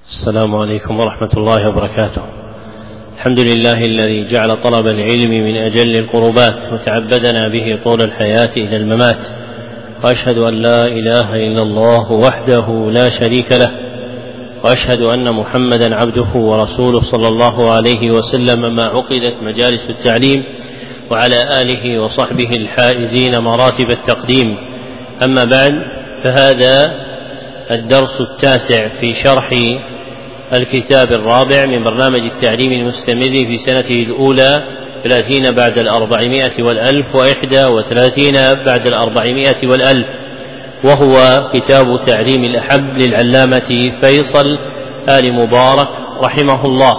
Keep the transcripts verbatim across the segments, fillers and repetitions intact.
السلام عليكم ورحمة الله وبركاته. الحمد لله الذي جعل طلب العلم من أجل القربات وتعبدنا به طول الحياة إلى الممات، وأشهد أن لا إله إلا الله وحده لا شريك له، وأشهد أن محمدا عبده ورسوله صلى الله عليه وسلم ما عقدت مجالس التعليم، وعلى آله وصحبه الحائزين مراتب التقديم. أما بعد، فهذا الدرس التاسع في شرح الكتاب الرابع من برنامج التعليم المستمر في سنته الأولى ثلاثين بعد الأربعمائة والألف وإحدى وثلاثين بعد الأربعمائة والألف، وهو كتاب تعليم الأحب للعلامة فيصل آل مبارك رحمه الله،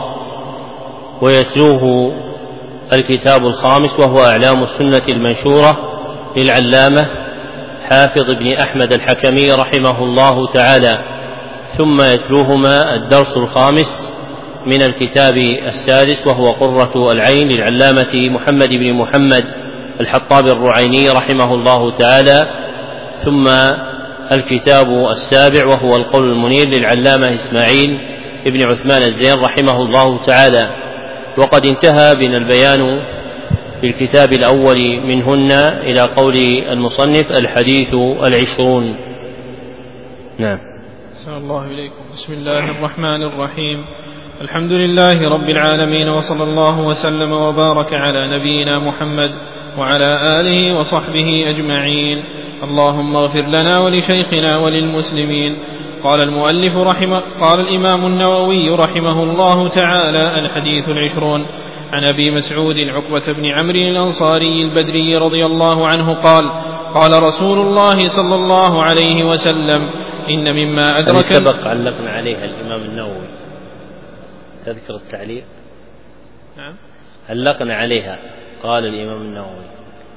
ويتلوه الكتاب الخامس وهو أعلام السنة المنشورة للعلامة حافظ بن أحمد الحكمي رحمه الله تعالى، ثم يتلوهما الدرس الخامس من الكتاب السادس وهو قرة العين للعلامة محمد بن محمد الحطاب الرعيني رحمه الله تعالى، ثم الكتاب السابع وهو القول المنير للعلامة إسماعيل بن عثمان الزين رحمه الله تعالى. وقد انتهى بنا البيان في الكتاب الأول منهن إلى قول المصنف الحديث العشرون. نعم. أحسن الله إليكم. بسم الله الرحمن الرحيم. الحمد لله رب العالمين، وصلى الله وسلم وبارك على نبينا محمد وعلى آله وصحبه أجمعين. اللهم اغفر لنا ولشيخنا وللمسلمين. قال المؤلف رحمه قال الإمام النووي رحمه الله تعالى: الحديث العشرون. عن أبي مسعود عقبة بن عمرو الأنصاري البدري رضي الله عنه قال: قال رسول الله صلى الله عليه وسلم: إن مما أدرك. سبق علقنا عليها الإمام النووي، تذكر التعليق؟ نعم، علقنا عليها. قال الإمام النووي.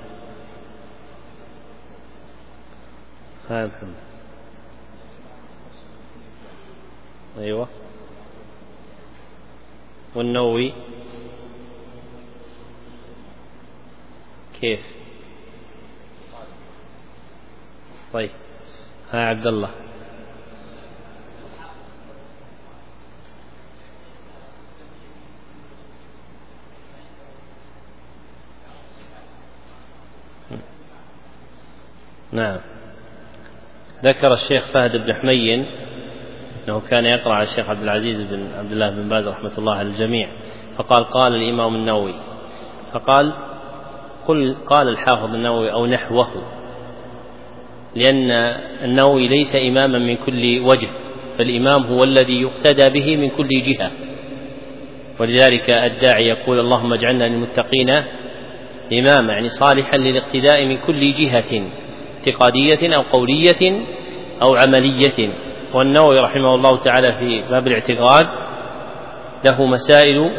ها محمد. أيوة. والنووي كيف؟ طيب، ها عبد الله. نعم. ذكر الشيخ فهد بن حمين أنه كان يقرأ على الشيخ عبد العزيز بن عبد الله بن باز رحمة الله على الجميع، فقال: قال الإمام النووي، فقال: قل قال الحافظ النووي أو نحوه، لأن النووي ليس إماما من كل وجه، فالإمام هو الذي يقتدى به من كل جهة، ولذلك الداعي يقول: اللهم اجعلنا للمتقين إماما، يعني صالحا للاقتداء من كل جهة اعتقادية أو قولية أو عملية. والنووي رحمه الله تعالى في باب الاعتقاد له مسائل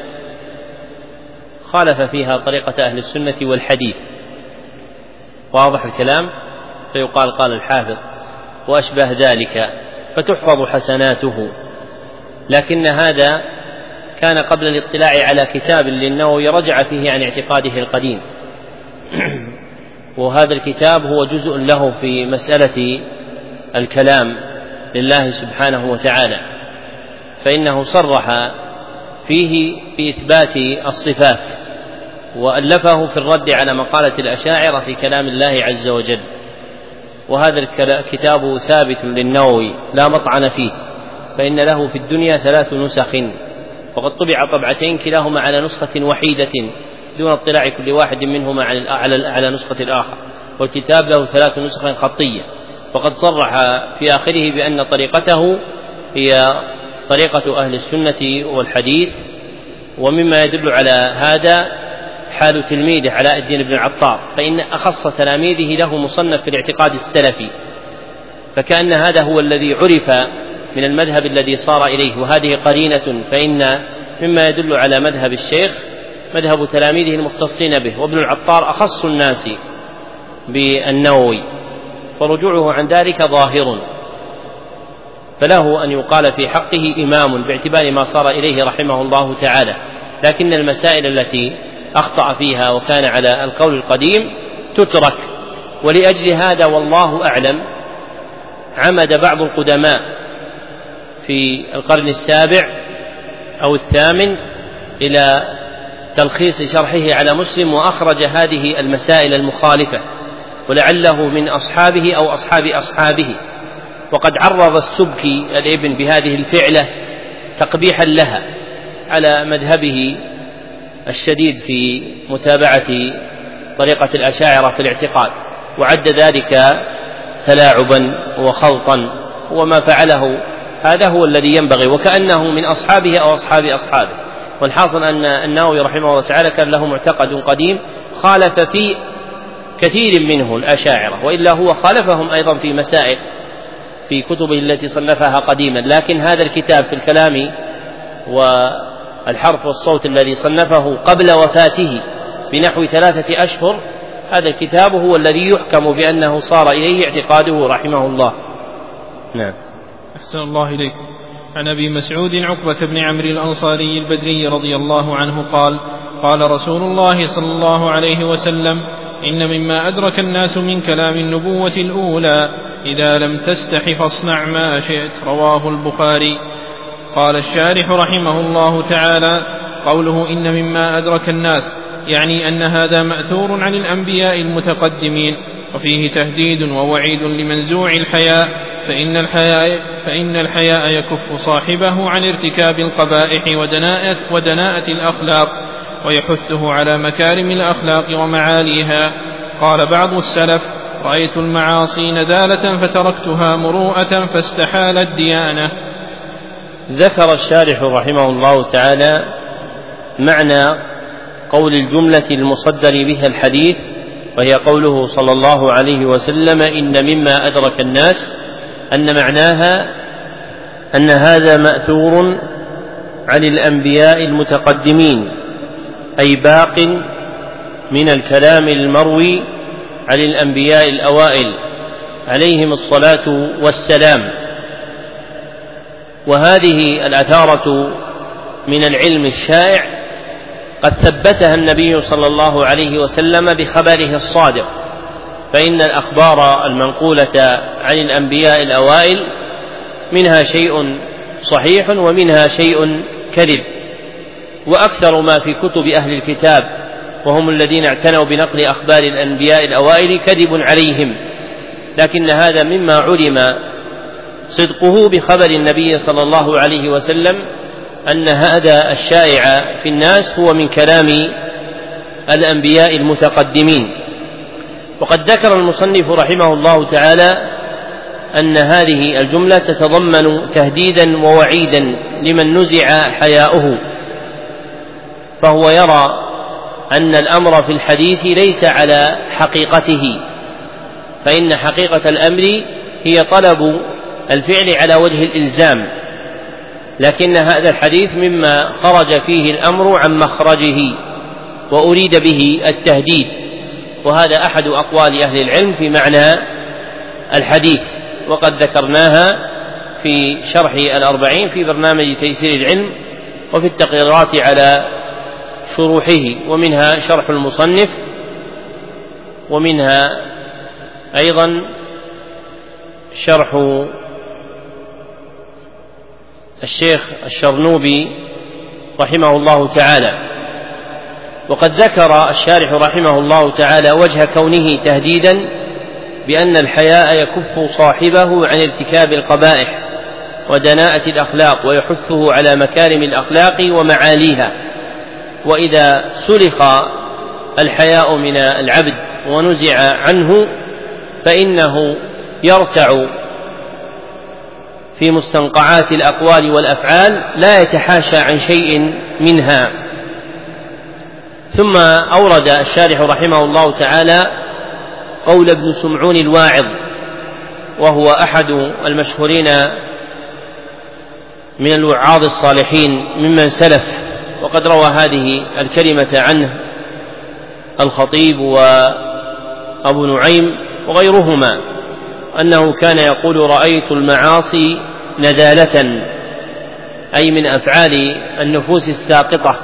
خالف فيها طريقة أهل السنة والحديث، واضح الكلام، فيقال قال الحافظ وأشبه ذلك، فتحفظ حسناته. لكن هذا كان قبل الاطلاع على كتاب للنووي رجع فيه عن اعتقاده القديم وهذا الكتاب هو جزء له في مسألة الكلام لله سبحانه وتعالى، فإنه صرح فيه بإثبات الصفات، وألفه في الرد على مقالة الأشاعرة في كلام الله عز وجل. وهذا الكتاب ثابت للنووي لا مطعن فيه، فإن له في الدنيا ثلاث نسخ، وقد طبع طبعتين كلاهما على نسخة وحيدة دون اطلاع كل واحد منهما على نسخة الآخر، والكتاب له ثلاث نسخ خطية. وقد صرح في آخره بأن طريقته هي طريقة أهل السنة والحديث. ومما يدل على هذا حال تلميذه علاء الدين بن العطار، فإن أخص تلاميذه له مصنف في الاعتقاد السلفي، فكأن هذا هو الذي عرف من المذهب الذي صار إليه، وهذه قرينة، فإن مما يدل على مذهب الشيخ مذهب تلاميذه المختصين به، وابن العطار أخص الناس بالنووي، فرجوعه عن ذلك ظاهر، فله أن يقال في حقه إمام باعتبار ما صار إليه رحمه الله تعالى. لكن المسائل التي أخطأ فيها وكان على القول القديم تترك، ولأجل هذا والله أعلم عمد بعض القدماء في القرن السابع أو الثامن إلى تلخيص شرحه على مسلم، وأخرج هذه المسائل المخالفة، ولعله من أصحابه أو أصحاب أصحابه، وقد عرض السبكي الابن بهذه الفعلة تقبيحا لها على مذهبه الشديد في متابعة طريقة الأشاعرة في الاعتقاد، وعد ذلك تلاعبا وخلطا، وما فعله هذا هو الذي ينبغي، وكأنه من أصحابه أو أصحاب أصحابه. والحاصل أن النووي رحمه الله تعالى كان له معتقد قديم خالف في كثير منه الأشاعرة، وإلا هو خالفهم أيضا في مسائل في كتبه التي صنفها قديما، لكن هذا الكتاب في الكلام والحرف والصوت الذي صنفه قبل وفاته بنحو ثلاثة أشهر، هذا الكتاب هو الذي يحكم بأنه صار إليه اعتقاده رحمه الله. نعم. أحسن الله إليكم. عن أبي مسعود عقبة بن عمرو الأنصاري البدري رضي الله عنه قال: قال رسول الله صلى الله عليه وسلم: إن مما أدرك الناس من كلام النبوة الأولى إذا لم تستح فاصنع ما شئت. رواه البخاري. قال الشارح رحمه الله تعالى: قوله إن مما أدرك الناس يعني أن هذا مأثور عن الأنبياء المتقدمين، وفيه تهديد ووعيد لمنزوع الحياء، فإن الحياء, فإن الحياء يكف صاحبه عن ارتكاب القبائح ودناءة, ودناءة الأخلاق، ويحثه على مكارم الأخلاق ومعاليها. قال بعض السلف: رأيت المعاصي ندالة فتركتها مروءة فاستحالت ديانة. ذكر الشارح رحمه الله تعالى معنى قول الجملة المصدر بها الحديث، وهي قوله صلى الله عليه وسلم: إن مما أدرك الناس، أن معناها أن هذا مأثور عن الأنبياء المتقدمين، أي باق من الكلام المروي عن الأنبياء الأوائل عليهم الصلاة والسلام. وهذه الأثارة من العلم الشائع قد ثبتها النبي صلى الله عليه وسلم بخبره الصادق، فإن الأخبار المنقولة عن الأنبياء الأوائل منها شيء صحيح ومنها شيء كذب، وأكثر ما في كتب أهل الكتاب وهم الذين اعتنوا بنقل أخبار الأنبياء الأوائل كذب عليهم، لكن هذا مما علم صدقه بخبر النبي صلى الله عليه وسلم أن هذا الشائع في الناس هو من كلام الأنبياء المتقدمين. وقد ذكر المصنف رحمه الله تعالى أن هذه الجملة تتضمن تهديدا ووعيدا لمن نزع حياؤه، فهو يرى أن الأمر في الحديث ليس على حقيقته، فإن حقيقة الأمر هي طلب الفعل على وجه الإلزام، لكن هذا الحديث مما خرج فيه الأمر عن مخرجه وأريد به التهديد، وهذا أحد أقوال أهل العلم في معنى الحديث، وقد ذكرناها في شرح الأربعين في برنامج تيسير العلم وفي التقريرات على شروحه، ومنها شرح المصنف، ومنها أيضا شرح الشيخ الشرنوبي رحمه الله تعالى. وقد ذكر الشارح رحمه الله تعالى وجه كونه تهديدا بأن الحياء يكف صاحبه عن ارتكاب القبائح ودناءة الأخلاق، ويحثه على مكارم الأخلاق ومعاليها. وإذا سلخ الحياء من العبد ونزع عنه فإنه يرتع في مستنقعات الأقوال والأفعال لا يتحاشى عن شيء منها. ثم أورد الشارح رحمه الله تعالى قول ابن سمعون الواعظ، وهو أحد المشهورين من الوعاظ الصالحين ممن سلف، وقد روى هذه الكلمة عنه الخطيب وأبو نعيم وغيرهما، أنه كان يقول: رأيت المعاصي ندالة، أي من أفعال النفوس الساقطة،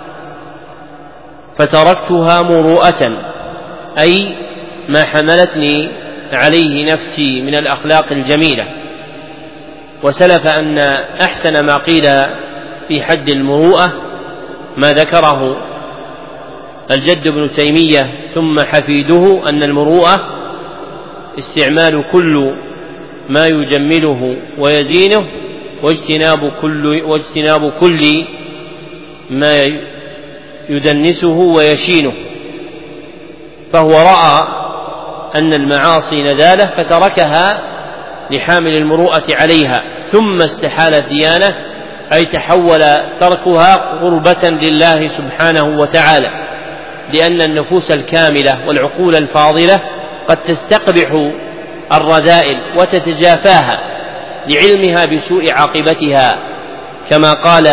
فتركتها مروءة، أي ما حملتني عليه نفسي من الأخلاق الجميلة. وسلف أن أحسن ما قيل في حد المروءة ما ذكره الجد ابن تيمية ثم حفيده، أن المروءة استعمال كل ما يجمله ويزينه واجتناب كل, واجتناب كل ما يدنسه ويشينه. فهو رأى أن المعاصي نزالة فتركها لحامل المروءة عليها، ثم استحال الديانة أي تحول تركها قربة لله سبحانه وتعالى، لأن النفوس الكاملة والعقول الفاضلة قد تستقبح الرذائل وتتجافاها لعلمها بسوء عاقبتها، كما قال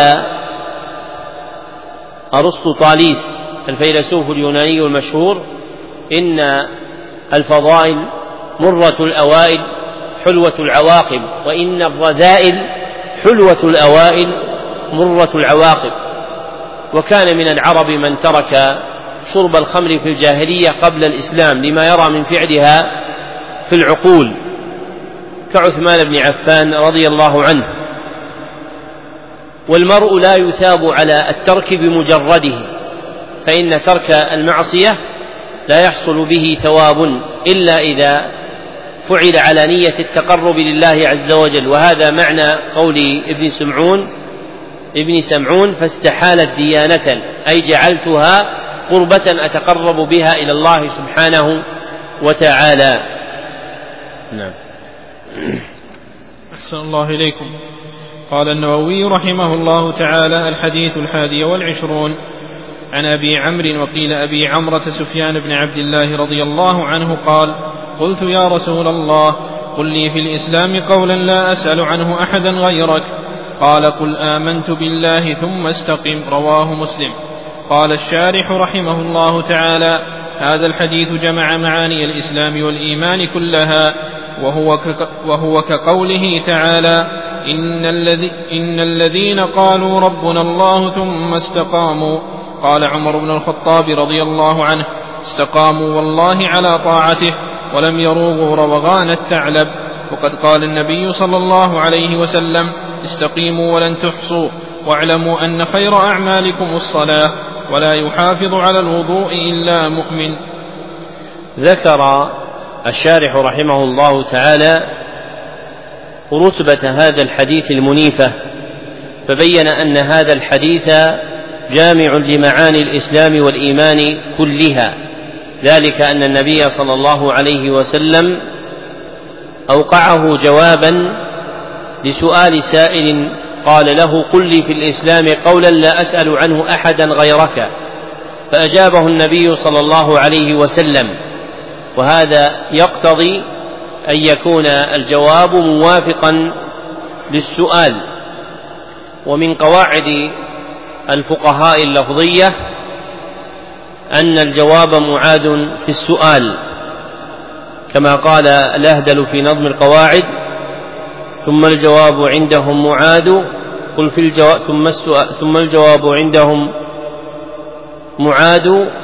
أرسطوطاليس الفيلسوف اليوناني المشهور: إن الفضائل مرة الأوائل حلوة العواقب، وإن الرذائل حلوة الأوائل مرة العواقب. وكان من العرب من ترك شرب الخمر في الجاهلية قبل الإسلام لما يرى من فعلها في العقول، كعثمان بن عفان رضي الله عنه. والمرء لا يثاب على الترك بمجرده، فإن ترك المعصية لا يحصل به ثواب إلا إذا فعل على نية التقرب لله عز وجل. وهذا معنى قول ابن سمعون ابن سمعون فاستحالت ديانة، أي جعلتها قربة أتقرب بها إلى الله سبحانه وتعالى. نعم. أحسن الله إليكم. قال النووي رحمه الله تعالى: الحديث الحادي والعشرون عن أبي عمرو وقيل أبي عمرة سفيان بن عبد الله رضي الله عنه قال: قلت يا رسول الله قل لي في الإسلام قولا لا أسأل عنه أحدا غيرك. قال: قل آمنت بالله ثم استقم. رواه مسلم. قال الشارح رحمه الله تعالى: هذا الحديث جمع معاني الإسلام والإيمان كلها، وهو, وهو كقوله تعالى: إن, الذي إن الذين قالوا ربنا الله ثم استقاموا. قال عمر بن الخطاب رضي الله عنه: استقاموا والله على طاعته ولم يروغوا روغان الثعلب. وقد قال النبي صلى الله عليه وسلم: استقيموا ولن تحصوا، واعلموا أن خير أعمالكم الصلاة، ولا يحافظ على الوضوء إلا مؤمن. ذكر الشارح رحمه الله تعالى رتبة هذا الحديث المنيفة، فبين أن هذا الحديث جامع لمعاني الإسلام والإيمان كلها، ذلك أن النبي صلى الله عليه وسلم أوقعه جوابا لسؤال سائل قال له: قل لي في الإسلام قولا لا أسأل عنه أحدا غيرك. فأجابه النبي صلى الله عليه وسلم، وهذا يقتضي أن يكون الجواب موافقا للسؤال. ومن قواعد الفقهاء اللفظية أن الجواب معاد في السؤال، كما قال الأهدل في نظم القواعد: ثم الجواب عندهم معاد قل في الجواب ثم, السؤال ثم الجواب عندهم معاد،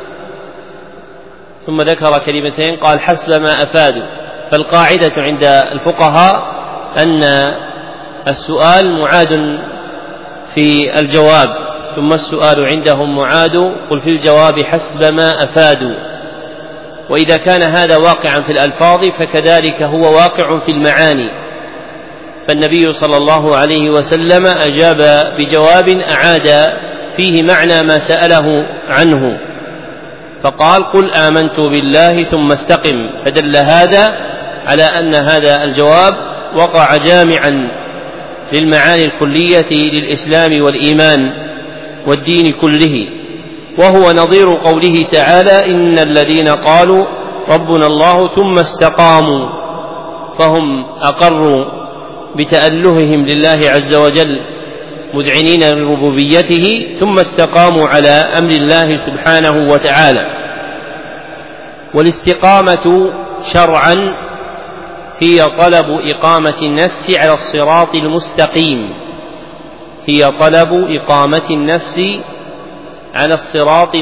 ثم ذكر كلمتين قال: حسب ما أفادوا. فالقاعدة عند الفقهاء أن السؤال معاد في الجواب، ثم السؤال عندهم معاد قل في الجواب حسب ما أفادوا. وإذا كان هذا واقعا في الألفاظ فكذلك هو واقع في المعاني، فالنبي صلى الله عليه وسلم أجاب بجواب أعاد فيه معنى ما سأله عنه، فقال: قل آمنت بالله ثم استقم. فدل هذا على أن هذا الجواب وقع جامعا للمعاني الكلية للإسلام والإيمان والدين كله، وهو نظير قوله تعالى: إن الذين قالوا ربنا الله ثم استقاموا، فهم أقروا بتألههم لله عز وجل مذعنين لربوبيته، ثم استقاموا على أمر الله سبحانه وتعالى. والاستقامة شرعا هي طلب إقامة النفس على الصراط المستقيم هي طلب إقامة النفس على الصراط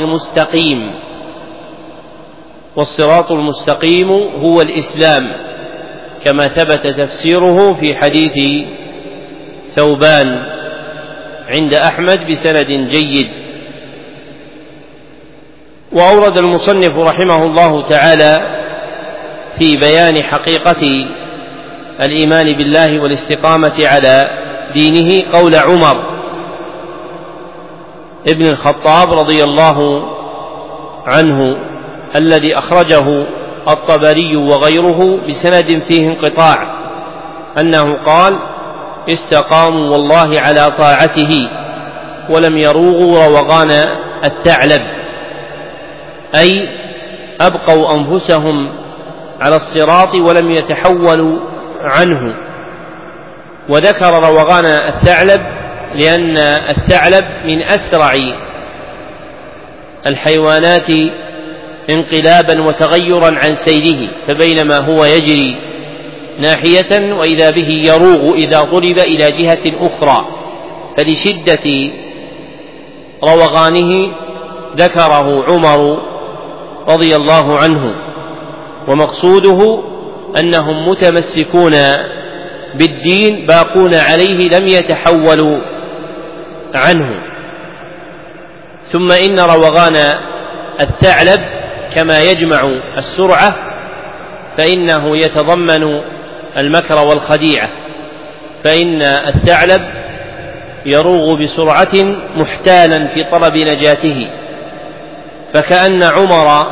المستقيم والصراط المستقيم هو الإسلام، كما ثبت تفسيره في حديث ثوبان عند أحمد بسند جيد. وأورد المصنف رحمه الله تعالى في بيان حقيقة الإيمان بالله والاستقامة على دينه قول عمر ابن الخطاب رضي الله عنه الذي أخرجه الطبري وغيره بسند فيه انقطاع أنه قال: استقاموا والله على طاعته ولم يروغوا روغان الثعلب، أي أبقوا أنفسهم على الصراط ولم يتحولوا عنه. وذكر روغان الثعلب لأن الثعلب من أسرع الحيوانات انقلابا وتغيرا عن سيره، فبينما هو يجري ناحية وإذا به يروغ إذا ضرب إلى جهة أخرى، فلشدة روغانه ذكره عمر رضي الله عنه. ومقصوده أنهم متمسكون بالدين باقون عليه لم يتحولوا عنه. ثم إن روغان الثعلب كما يجمع السرعة فإنه يتضمن المكر والخديعة، فإن الثعلب يروغ بسرعة محتالا في طلب نجاته، فكأن عمر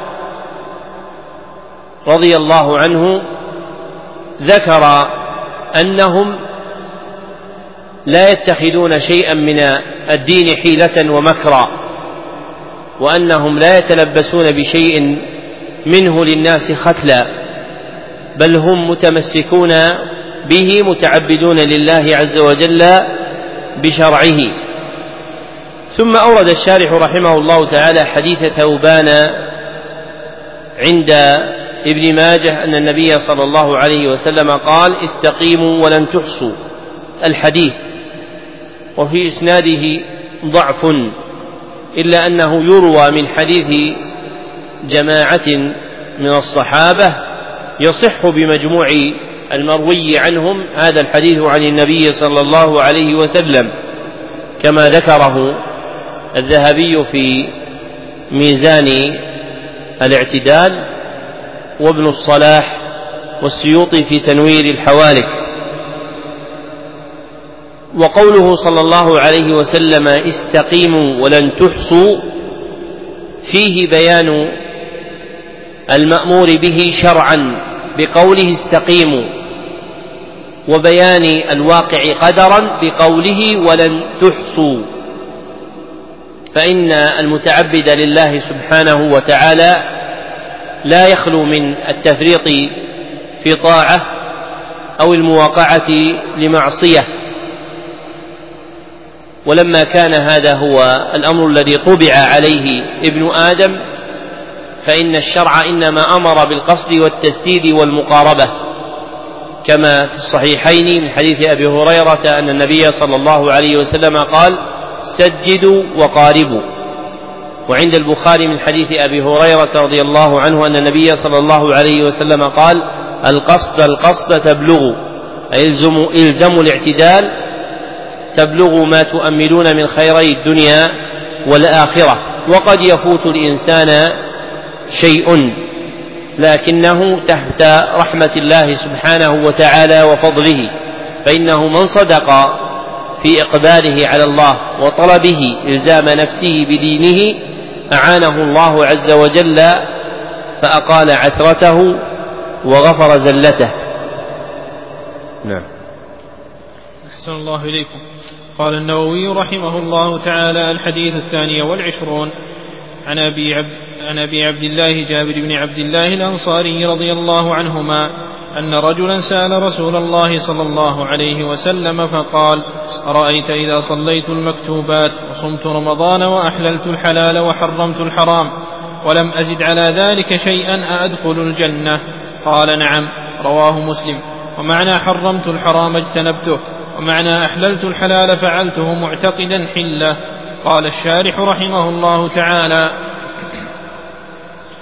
رضي الله عنه ذكر أنهم لا يتخذون شيئا من الدين حيلة ومكرا، وأنهم لا يتلبسون بشيء منه للناس ختلا، بل هم متمسكون به متعبدون لله عز وجل بشرعه. ثم أورد الشارح رحمه الله تعالى حديث ثوبان عند ابن ماجه أن النبي صلى الله عليه وسلم قال: استقيموا ولن تحصوا الحديث، وفي إسناده ضعف، إلا أنه يروى من حديث جماعة من الصحابة يصح بمجموع المروي عنهم هذا الحديث عن النبي صلى الله عليه وسلم، كما ذكره الذهبي في ميزان الاعتدال، وابن الصلاح والسيوطي في تنوير الحوالك. وقوله صلى الله عليه وسلم: استقيموا ولن تحصوا، فيه بيان المأمور به شرعا بقوله استقيموا، وبيان الواقع قدرا بقوله ولن تحصوا. فإن المتعبد لله سبحانه وتعالى لا يخلو من التفريط في طاعة أو المواقعة لمعصية، ولما كان هذا هو الأمر الذي طبع عليه ابن آدم فإن الشرع إنما أمر بالقصد والتسديد والمقاربة، كما في الصحيحين من حديث أبي هريرة أن النبي صلى الله عليه وسلم قال: سددوا وقاربوا. وعند البخاري من حديث أبي هريرة رضي الله عنه أن النبي صلى الله عليه وسلم قال: القصد القصد تبلغوا، إلزموا, إلزموا الاعتدال تبلغوا ما تؤملون من خيري الدنيا والآخرة. وقد يفوت الإنسان شيء لكنه تحت رحمة الله سبحانه وتعالى وفضله، فإنه من صدق في إقباله على الله وطلبه إلزام نفسه بدينه أعانه الله عز وجل فأقال عثرته وغفر زلته. نعم. أحسن الله إليكم. قال النووي رحمه الله تعالى: الحديث الثاني والعشرون عن أبي عبد عن أبي عبد الله جابر بن عبد الله الأنصاري رضي الله عنهما أن رجلا سأل رسول الله صلى الله عليه وسلم فقال: أرأيت إذا صليت المكتوبات وصمت رمضان وأحللت الحلال وحرمت الحرام ولم أزد على ذلك شيئا أأدخل الجنة؟ قال: نعم. رواه مسلم. ومعنى حرمت الحرام اجتنبته، ومعنى أحللت الحلال فعلته معتقدا حله. قال الشارح رحمه الله تعالى: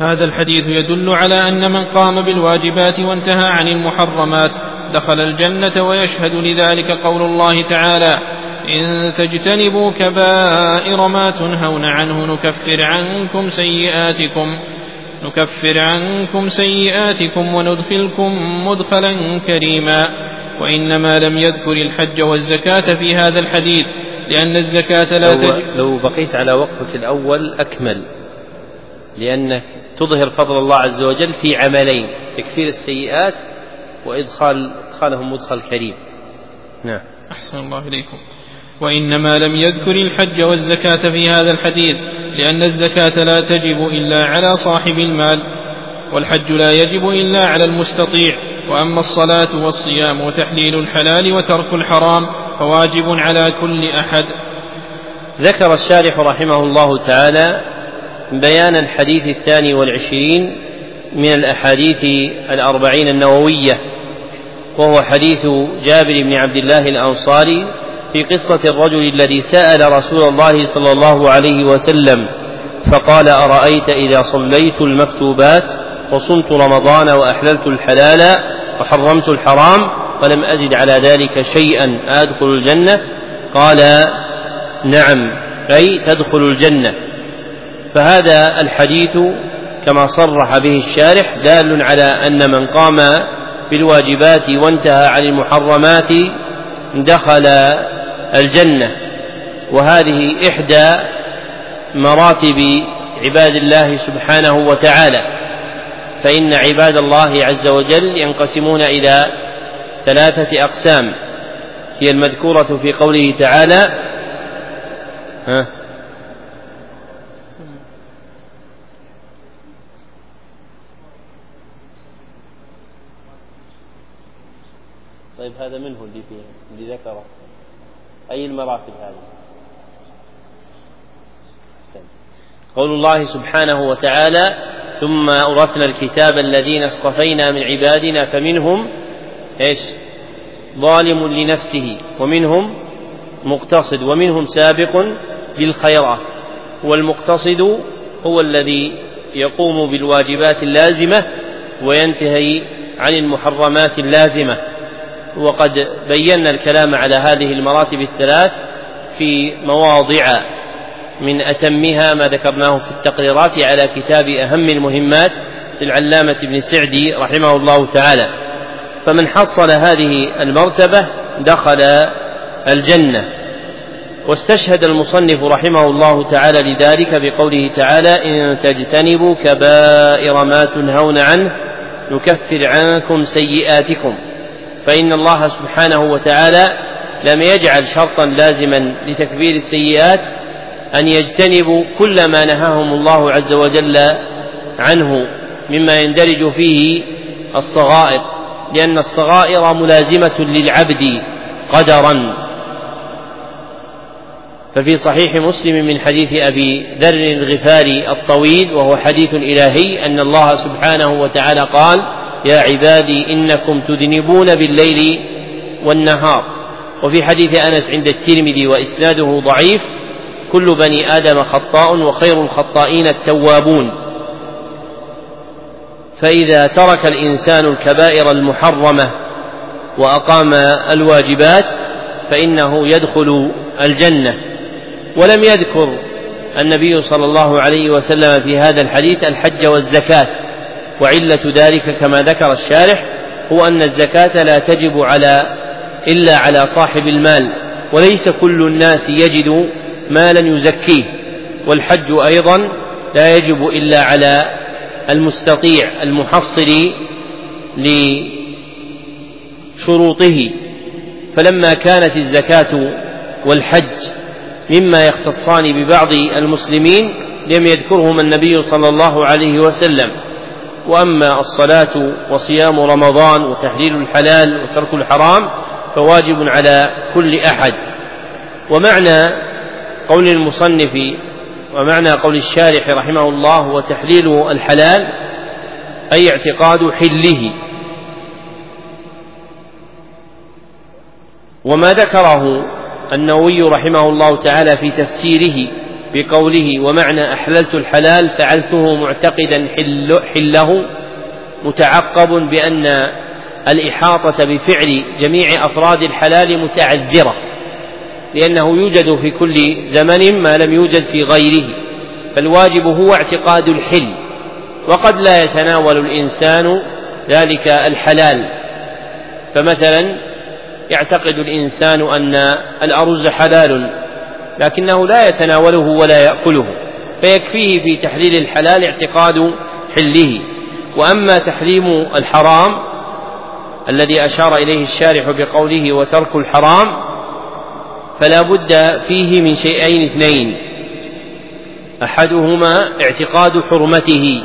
هذا الحديث يدل على أن من قام بالواجبات وانتهى عن المحرمات دخل الجنة، ويشهد لذلك قول الله تعالى: إن تجتنبوا كبائر ما تنهون عنه نكفر عنكم سيئاتكم نكفر عنكم سيئاتكم وندخلكم مدخلا كريما. وإنما لم يذكر الحج والزكاة في هذا الحديث لأن الزكاة لا تجب. لو بقيت على وقفك الأول أكمل، لأنك تظهر فضل الله عز وجل في عملين: تكفير السيئات وإدخال إدخالهم مدخل كريم. نعم. أحسن الله إليكم. وإنما لم يذكر الحج والزكاة في هذا الحديث لأن الزكاة لا تجب إلا على صاحب المال، والحج لا يجب إلا على المستطيع. وأما الصلاة والصيام وتحليل الحلال وترك الحرام فواجب على كل أحد. ذكر الشارح رحمه الله تعالى بيان الحديث الثاني والعشرين من الأحاديث الأربعين النووية، وهو حديث جابر بن عبد الله الأنصاري في قصة الرجل الذي سأل رسول الله صلى الله عليه وسلم فقال: أرأيت إذا صليت المكتوبات وصمت رمضان وأحللت الحلال وحرمت الحرام فلم أزد على ذلك شيئا أدخل الجنة؟ قال: نعم، أي تدخل الجنة. فهذا الحديث كما صرح به الشارح دال على أن من قام بالواجبات وانتهى عن المحرمات دخل الجنة، وهذه إحدى مراتب عباد الله سبحانه وتعالى، فإن عباد الله عز وجل ينقسمون إلى ثلاثة أقسام هي المذكورة في قوله تعالى: ها طيب هذا منه اللي فيه اللي ذكره، أي المراتب هذه؟ قول الله سبحانه وتعالى: ثم أورثنا الكتاب الذين اصطفينا من عبادنا فمنهم إيش؟ ظالم لنفسه ومنهم مقتصد ومنهم سابق بالخيرات. والمقتصد هو الذي يقوم بالواجبات اللازمة وينتهي عن المحرمات اللازمة. وقد بينا الكلام على هذه المراتب الثلاث في مواضع، من أتمها ما ذكرناه في التقريرات على كتاب أهم المهمات للعلامة ابن سعدي رحمه الله تعالى. فمن حصل هذه المرتبة دخل الجنة. واستشهد المصنف رحمه الله تعالى لذلك بقوله تعالى: إن تجتنبوا كبائر ما تنهون عنه نكفر عنكم سيئاتكم. فإن الله سبحانه وتعالى لم يجعل شرطا لازما لتكفير السيئات أن يجتنبوا كل ما نهاهم الله عز وجل عنه مما يندرج فيه الصغائر، لأن الصغائر ملازمة للعبد قدرا. ففي صحيح مسلم من حديث أبي ذر الغفاري الطويل وهو حديث إلهي أن الله سبحانه وتعالى قال: يا عبادي إنكم تذنبون بالليل والنهار. وفي حديث أنس عند الترمذي وإسناده ضعيف: كل بني آدم خطاء وخير الخطائين التوابون. فإذا ترك الإنسان الكبائر المحرمة وأقام الواجبات فإنه يدخل الجنة. ولم يذكر النبي صلى الله عليه وسلم في هذا الحديث الحج والزكاة، وعلة ذلك كما ذكر الشارح هو أن الزكاة لا تجب على إلا على صاحب المال، وليس كل الناس يجد مالا يزكيه. والحج أيضا لا يجب إلا على المستطيع المحصل لشروطه. فلما كانت الزكاة والحج مما يختصان ببعض المسلمين لم يذكرهما النبي صلى الله عليه وسلم. وأما الصلاة وصيام رمضان وتحليل الحلال وترك الحرام فواجب على كل أحد. ومعنى قول المصنف ومعنى قول الشارح رحمه الله وتحليل الحلال أي اعتقاد حله. وما ذكره النووي رحمه الله تعالى في تفسيره بقوله ومعنى أحللت الحلال فعلته معتقدا حل حله متعقب بأن الإحاطة بفعل جميع أفراد الحلال متعذرة، لأنه يوجد في كل زمن ما لم يوجد في غيره، فالواجب هو اعتقاد الحل، وقد لا يتناول الإنسان ذلك الحلال. فمثلا يعتقد الإنسان أن الأرز حلال لكنه لا يتناوله ولا يأكله، فيكفيه في تحليل الحلال اعتقاد حله. وأما تحريم الحرام الذي أشار إليه الشارح بقوله وترك الحرام فلا بد فيه من شيئين اثنين: أحدهما اعتقاد حرمته،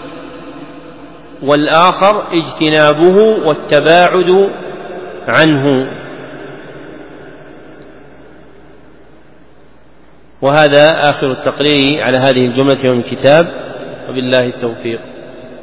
والآخر اجتنابه والتباعد عنه. وهذا آخر التقرير على هذه الجملة من الكتاب، وبالله التوفيق.